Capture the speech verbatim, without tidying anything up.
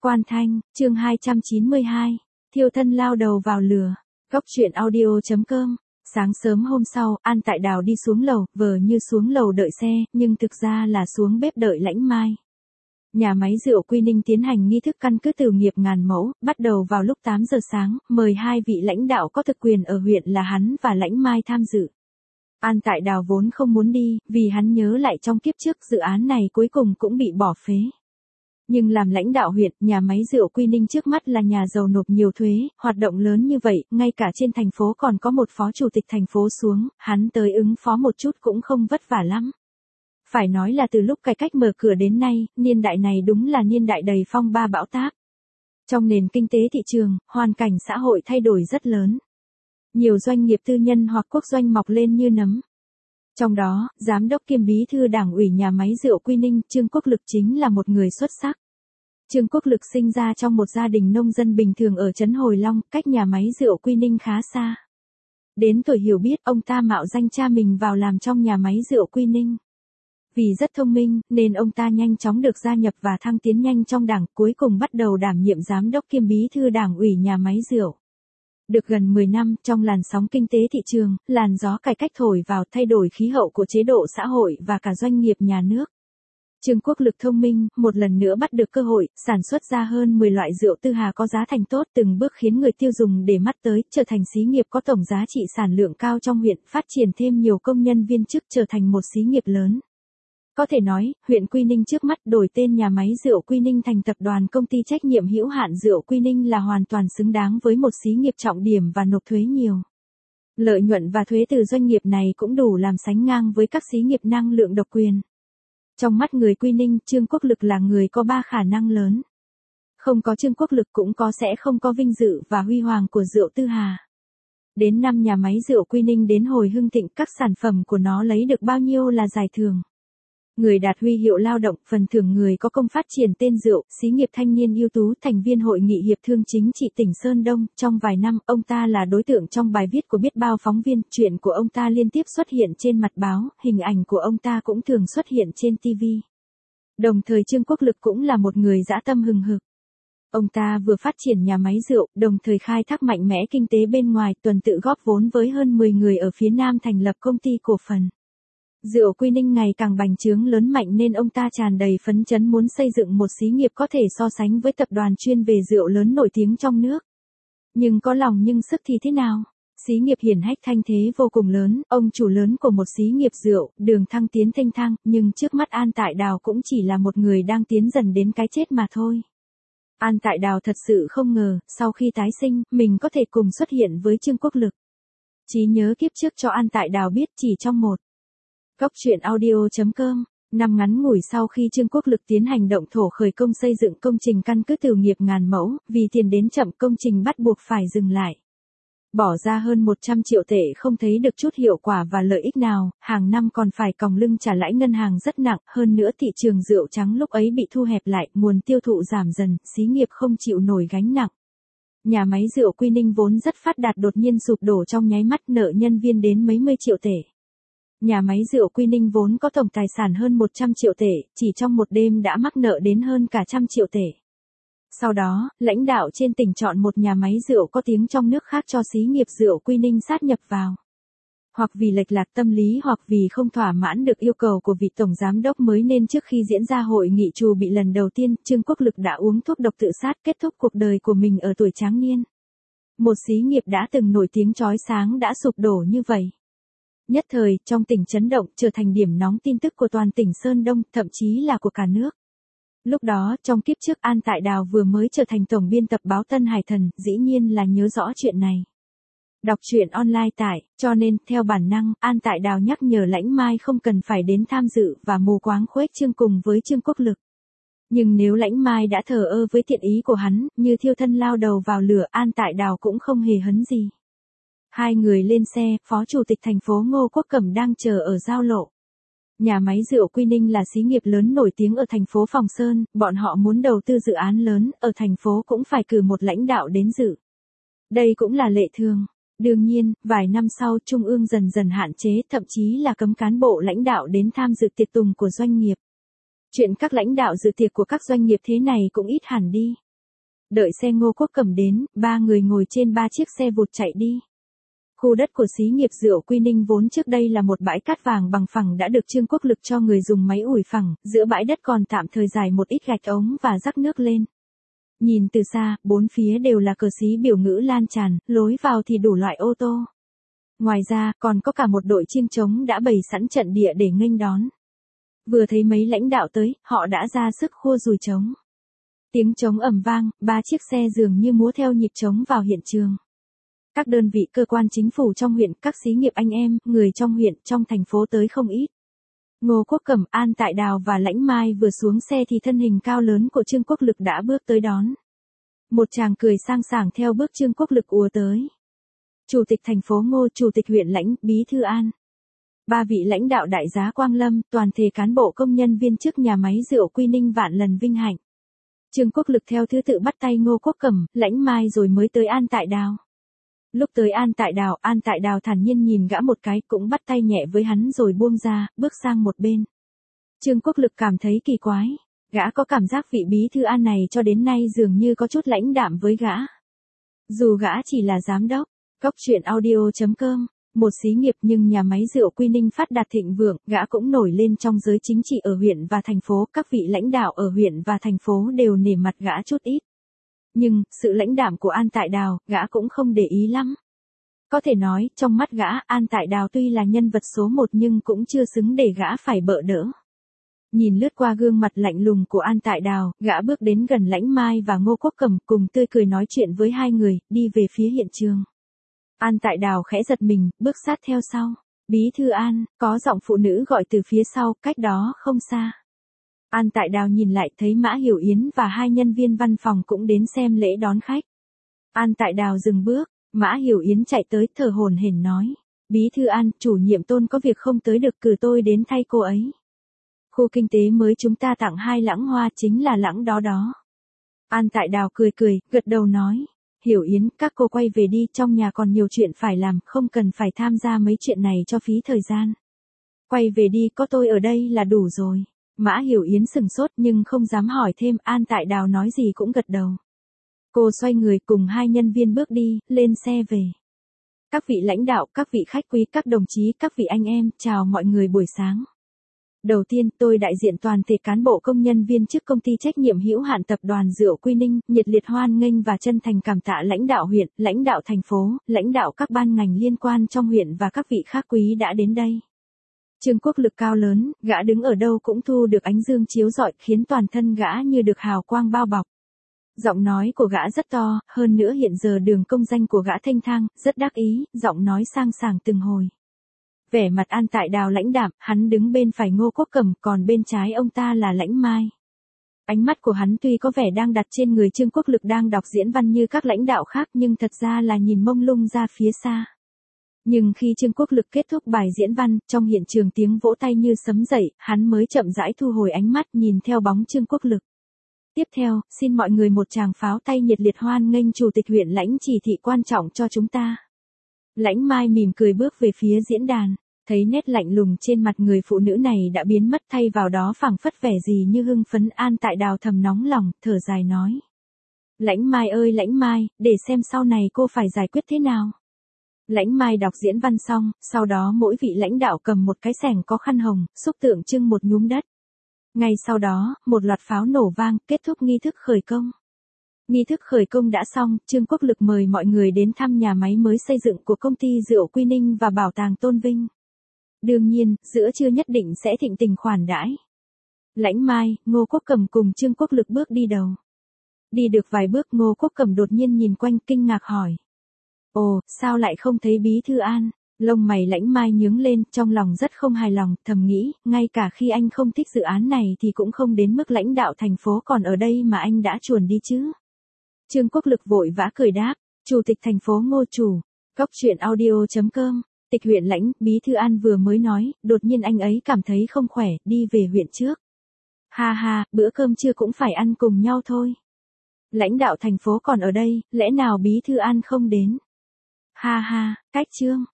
Quan Thanh, chương hai trăm chín mươi hai, thiêu thân lao đầu vào lửa. Góc truyện audio chấm com. Sáng sớm hôm sau, An Tại Đào đi xuống lầu, vờ như xuống lầu đợi xe, nhưng thực ra là xuống bếp đợi Lãnh Mai. Nhà máy rượu Quy Ninh tiến hành nghi thức căn cứ từ nghiệp ngàn mẫu, bắt đầu vào lúc tám giờ sáng, mời hai vị lãnh đạo có thực quyền ở huyện là hắn và Lãnh Mai tham dự. An Tại Đào vốn không muốn đi, vì hắn nhớ lại trong kiếp trước dự án này cuối cùng cũng bị bỏ phế. Nhưng làm lãnh đạo huyện, nhà máy rượu Quy Ninh trước mắt là nhà giàu nộp nhiều thuế, hoạt động lớn như vậy, ngay cả trên thành phố còn có một phó chủ tịch thành phố xuống, hắn tới ứng phó một chút cũng không vất vả lắm. Phải nói là từ lúc cải cách mở cửa đến nay, niên đại này đúng là niên đại đầy phong ba bão táp. Trong nền kinh tế thị trường, hoàn cảnh xã hội thay đổi rất lớn. Nhiều doanh nghiệp tư nhân hoặc quốc doanh mọc lên như nấm. Trong đó, Giám đốc kiêm Bí thư Đảng ủy nhà máy rượu Quy Ninh, Trương Quốc Lực chính là một người xuất sắc. Trương Quốc Lực sinh ra trong một gia đình nông dân bình thường ở trấn Hồi Long, cách nhà máy rượu Quy Ninh khá xa. Đến tuổi hiểu biết, ông ta mạo danh cha mình vào làm trong nhà máy rượu Quy Ninh. Vì rất thông minh, nên ông ta nhanh chóng được gia nhập và thăng tiến nhanh trong đảng, cuối cùng bắt đầu đảm nhiệm Giám đốc kiêm Bí thư Đảng ủy nhà máy rượu. Được gần mười năm, trong làn sóng kinh tế thị trường, làn gió cải cách thổi vào thay đổi khí hậu của chế độ xã hội và cả doanh nghiệp nhà nước. Trương Quốc Lực thông minh, một lần nữa bắt được cơ hội, sản xuất ra hơn mười loại rượu Tư Hà có giá thành tốt, từng bước khiến người tiêu dùng để mắt tới, trở thành xí nghiệp có tổng giá trị sản lượng cao trong huyện, phát triển thêm nhiều công nhân viên chức trở thành một xí nghiệp lớn. Có thể nói, huyện Quy Ninh trước mắt đổi tên nhà máy rượu Quy Ninh thành tập đoàn công ty trách nhiệm hữu hạn rượu Quy Ninh là hoàn toàn xứng đáng với một xí nghiệp trọng điểm và nộp thuế nhiều. Lợi nhuận và thuế từ doanh nghiệp này cũng đủ làm sánh ngang với các xí nghiệp năng lượng độc quyền. Trong mắt người Quy Ninh, Trương Quốc Lực là người có ba khả năng lớn. Không có Trương Quốc Lực cũng có sẽ không có vinh dự và huy hoàng của rượu Tư Hà. Đến năm nhà máy rượu Quy Ninh đến hồi hưng thịnh, các sản phẩm của nó lấy được bao nhiêu là giải thưởng. Người đạt huy hiệu lao động, phần thưởng người có công phát triển tên rượu, xí nghiệp thanh niên ưu tú, thành viên hội nghị hiệp thương chính trị tỉnh Sơn Đông. Trong vài năm, ông ta là đối tượng trong bài viết của biết bao phóng viên, chuyện của ông ta liên tiếp xuất hiện trên mặt báo, hình ảnh của ông ta cũng thường xuất hiện trên ti vi. Đồng thời Trương Quốc Lực cũng là một người dã tâm hừng hực. Ông ta vừa phát triển nhà máy rượu, đồng thời khai thác mạnh mẽ kinh tế bên ngoài, tuần tự góp vốn với hơn mười người ở phía Nam thành lập công ty cổ phần. Rượu Quy Ninh ngày càng bành trướng lớn mạnh nên ông ta tràn đầy phấn chấn muốn xây dựng một xí nghiệp có thể so sánh với tập đoàn chuyên về rượu lớn nổi tiếng trong nước. Nhưng có lòng nhưng sức thì thế nào? Xí nghiệp hiển hách thanh thế vô cùng lớn, ông chủ lớn của một xí nghiệp rượu, đường thăng tiến thênh thang, nhưng trước mắt An Tại Đào cũng chỉ là một người đang tiến dần đến cái chết mà thôi. An Tại Đào thật sự không ngờ, sau khi tái sinh, mình có thể cùng xuất hiện với Trương Quốc Lực. Trí nhớ kiếp trước cho An Tại Đào biết chỉ trong một. Góc truyện audio chấm com. Năm ngắn ngủi sau khi Trương Quốc Lực tiến hành động thổ khởi công xây dựng công trình căn cứ từ nghiệp ngàn mẫu, vì tiền đến chậm công trình bắt buộc phải dừng lại. Bỏ ra hơn một trăm triệu tệ không thấy được chút hiệu quả và lợi ích nào, hàng năm còn phải còng lưng trả lãi ngân hàng rất nặng, hơn nữa thị trường rượu trắng lúc ấy bị thu hẹp lại, nguồn tiêu thụ giảm dần, xí nghiệp không chịu nổi gánh nặng. Nhà máy rượu Quy Ninh vốn rất phát đạt đột nhiên sụp đổ trong nháy mắt, nợ nhân viên đến mấy mươi triệu tệ. Nhà máy rượu Quy Ninh vốn có tổng tài sản hơn một trăm triệu tệ, chỉ trong một đêm đã mắc nợ đến hơn cả trăm triệu tệ. Sau đó, lãnh đạo trên tỉnh chọn một nhà máy rượu có tiếng trong nước khác cho xí nghiệp rượu Quy Ninh sát nhập vào. Hoặc vì lệch lạc tâm lý hoặc vì không thỏa mãn được yêu cầu của vị tổng giám đốc mới nên trước khi diễn ra hội nghị trù bị lần đầu tiên, Trương Quốc Lực đã uống thuốc độc tự sát kết thúc cuộc đời của mình ở tuổi tráng niên. Một xí nghiệp đã từng nổi tiếng chói sáng đã sụp đổ như vậy. Nhất thời, trong tỉnh chấn động, trở thành điểm nóng tin tức của toàn tỉnh Sơn Đông, thậm chí là của cả nước. Lúc đó, trong kiếp trước An Tại Đào vừa mới trở thành tổng biên tập báo Tân Hải Thần, dĩ nhiên là nhớ rõ chuyện này. Đọc truyện online tại, cho nên, theo bản năng, An Tại Đào nhắc nhở Lãnh Mai không cần phải đến tham dự và mù quáng khuếch trương cùng với Trương Quốc Lực. Nhưng nếu Lãnh Mai đã thờ ơ với thiện ý của hắn, như thiêu thân lao đầu vào lửa, An Tại Đào cũng không hề hấn gì. Hai người lên xe, Phó Chủ tịch thành phố Ngô Quốc Cẩm đang chờ ở giao lộ. Nhà máy rượu Quy Ninh là xí nghiệp lớn nổi tiếng ở thành phố Phòng Sơn, bọn họ muốn đầu tư dự án lớn, ở thành phố cũng phải cử một lãnh đạo đến dự. Đây cũng là lệ thường. Đương nhiên, vài năm sau Trung ương dần dần hạn chế, thậm chí là cấm cán bộ lãnh đạo đến tham dự tiệc tùng của doanh nghiệp. Chuyện các lãnh đạo dự tiệc của các doanh nghiệp thế này cũng ít hẳn đi. Đợi xe Ngô Quốc Cẩm đến, ba người ngồi trên ba chiếc xe vụt chạy đi. Khu đất của xí nghiệp rượu Quy Ninh vốn trước đây là một bãi cát vàng bằng phẳng đã được Trương Quốc Lực cho người dùng máy ủi phẳng, giữa bãi đất còn tạm thời rải một ít gạch ống và rắc nước lên. Nhìn từ xa, bốn phía đều là cờ xí biểu ngữ lan tràn, lối vào thì đủ loại ô tô. Ngoài ra, còn có cả một đội chiêng trống đã bày sẵn trận địa để nghênh đón. Vừa thấy mấy lãnh đạo tới, họ đã ra sức khua dùi trống. Tiếng trống ầm vang, ba chiếc xe dường như múa theo nhịp trống vào hiện trường. Các đơn vị cơ quan chính phủ trong huyện, các xí nghiệp anh em, người trong huyện, trong thành phố tới không ít. Ngô Quốc Cẩm, An Tại Đào và Lãnh Mai vừa xuống xe thì thân hình cao lớn của Trương Quốc Lực đã bước tới đón. Một chàng cười sang sảng theo bước Trương Quốc Lực ùa tới. Chủ tịch thành phố Ngô, Chủ tịch huyện Lãnh, Bí thư An. Ba vị lãnh đạo đại giá Quang Lâm, toàn thể cán bộ công nhân viên chức nhà máy rượu Quy Ninh vạn lần vinh hạnh. Trương Quốc Lực theo thứ tự bắt tay Ngô Quốc Cẩm, Lãnh Mai rồi mới tới An Tại Đào. Lúc tới An Tại Đào, An Tại Đào thản nhiên nhìn gã một cái, cũng bắt tay nhẹ với hắn rồi buông ra, bước sang một bên. Trương Quốc Lực cảm thấy kỳ quái, gã có cảm giác vị bí thư An này cho đến nay dường như có chút lãnh đạm với gã. Dù gã chỉ là giám đốc, Cóc truyện audio chấm com, một xí nghiệp nhưng nhà máy rượu Quy Ninh phát đạt thịnh vượng, gã cũng nổi lên trong giới chính trị ở huyện và thành phố, các vị lãnh đạo ở huyện và thành phố đều nể mặt gã chút ít. Nhưng, sự lãnh đạm của An Tại Đào, gã cũng không để ý lắm. Có thể nói, trong mắt gã, An Tại Đào tuy là nhân vật số một nhưng cũng chưa xứng để gã phải bợ đỡ. Nhìn lướt qua gương mặt lạnh lùng của An Tại Đào, gã bước đến gần Lãnh Mai và Ngô Quốc Cẩm cùng tươi cười nói chuyện với hai người, đi về phía hiện trường. An Tại Đào khẽ giật mình, bước sát theo sau. Bí thư An, có giọng phụ nữ gọi từ phía sau, cách đó không xa. An Tại Đào nhìn lại thấy Mã Hiểu Yến và hai nhân viên văn phòng cũng đến xem lễ đón khách. An Tại Đào dừng bước, Mã Hiểu Yến chạy tới thở hổn hển nói. Bí thư An, chủ nhiệm Tôn có việc không tới được, cử tôi đến thay cô ấy. Khu kinh tế mới chúng ta tặng hai lãng hoa chính là lãng đó đó. An Tại Đào cười cười, gật đầu nói. Hiểu Yến, các cô quay về đi, trong nhà còn nhiều chuyện phải làm, không cần phải tham gia mấy chuyện này cho phí thời gian. Quay về đi, có tôi ở đây là đủ rồi. Mã Hiểu Yến sừng sốt nhưng không dám hỏi thêm, An Tại Đào nói gì cũng gật đầu. Cô xoay người cùng hai nhân viên bước đi, lên xe về. Các vị lãnh đạo, các vị khách quý, các đồng chí, các vị anh em, chào mọi người buổi sáng. Đầu tiên, tôi đại diện toàn thể cán bộ công nhân viên chức công ty trách nhiệm hữu hạn tập đoàn rượu Quy Ninh, nhiệt liệt hoan nghênh và chân thành cảm tạ lãnh đạo huyện, lãnh đạo thành phố, lãnh đạo các ban ngành liên quan trong huyện và các vị khách quý đã đến đây. Trương Quốc Lực cao lớn, gã đứng ở đâu cũng thu được ánh dương chiếu rọi, khiến toàn thân gã như được hào quang bao bọc. Giọng nói của gã rất to, hơn nữa hiện giờ đường công danh của gã thanh thang, rất đắc ý, giọng nói sang sảng từng hồi. Vẻ mặt An Tại Đào lãnh đạm, hắn đứng bên phải Ngô Quốc Cẩm, còn bên trái ông ta là Lãnh Mai. Ánh mắt của hắn tuy có vẻ đang đặt trên người Trương Quốc Lực đang đọc diễn văn như các lãnh đạo khác nhưng thật ra là nhìn mông lung ra phía xa. Nhưng khi Trương Quốc Lực kết thúc bài diễn văn, trong hiện trường tiếng vỗ tay như sấm dậy, hắn mới chậm rãi thu hồi ánh mắt nhìn theo bóng Trương Quốc Lực. Tiếp theo, xin mọi người một tràng pháo tay nhiệt liệt hoan nghênh Chủ tịch huyện Lãnh chỉ thị quan trọng cho chúng ta. Lãnh Mai mỉm cười bước về phía diễn đàn, thấy nét lạnh lùng trên mặt người phụ nữ này đã biến mất, thay vào đó phảng phất vẻ gì như hưng phấn. An Tại Đào thầm nóng lòng, thở dài nói. Lãnh Mai ơi Lãnh Mai, để xem sau này cô phải giải quyết thế nào. Lãnh Mai đọc diễn văn xong, sau đó mỗi vị lãnh đạo cầm một cái xẻng có khăn hồng, xúc tượng trưng một nhúm đất. Ngay sau đó, một loạt pháo nổ vang, kết thúc nghi thức khởi công. Nghi thức khởi công đã xong, Trương Quốc Lực mời mọi người đến thăm nhà máy mới xây dựng của công ty rượu Quy Ninh và bảo tàng Tôn Vinh. Đương nhiên, giữa trưa nhất định sẽ thịnh tình khoản đãi. Lãnh Mai, Ngô Quốc Cẩm cùng Trương Quốc Lực bước đi đầu. Đi được vài bước Ngô Quốc Cẩm đột nhiên nhìn quanh kinh ngạc hỏi. Ồ, sao lại không thấy Bí thư An? Lông mày Lãnh Mai nhướng lên, trong lòng rất không hài lòng, thầm nghĩ, ngay cả khi anh không thích dự án này thì cũng không đến mức lãnh đạo thành phố còn ở đây mà anh đã chuồn đi chứ. Trương Quốc Lực vội vã cười đáp, Chủ tịch thành phố Ngô chủ, Cóc truyện audio chấm com, tịch huyện Lãnh, Bí thư An vừa mới nói, đột nhiên anh ấy cảm thấy không khỏe, đi về huyện trước. Ha ha, bữa cơm trưa cũng phải ăn cùng nhau thôi. Lãnh đạo thành phố còn ở đây, lẽ nào Bí thư An không đến? Ha ha, cách Trương.